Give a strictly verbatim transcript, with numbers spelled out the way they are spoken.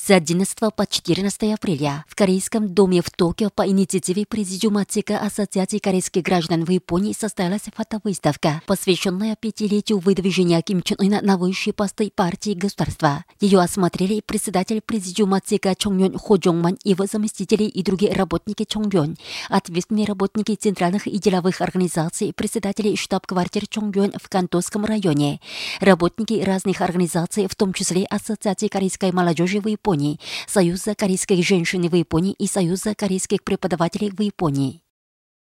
С одиннадцатого по четырнадцатое апреля в Корейском доме в Токио по инициативе Президиума ЦК Ассоциации корейских граждан в Японии состоялась фотовыставка, посвященная пятилетию выдвижения Ким Чен Ына на высшие посты партии государства. Ее осмотрели председатель Президиума ЦК Чонgyun Хо Джонгман, его заместители и другие работники Чонgyun, ответственные работники центральных и деловых организаций, председатели штаб-квартир Чонgyun в Кантонском районе, работники разных организаций, в том числе Ассоциации корейской молодежи в Японии, Союза корейских женщин в Японии и Союза корейских преподавателей в Японии.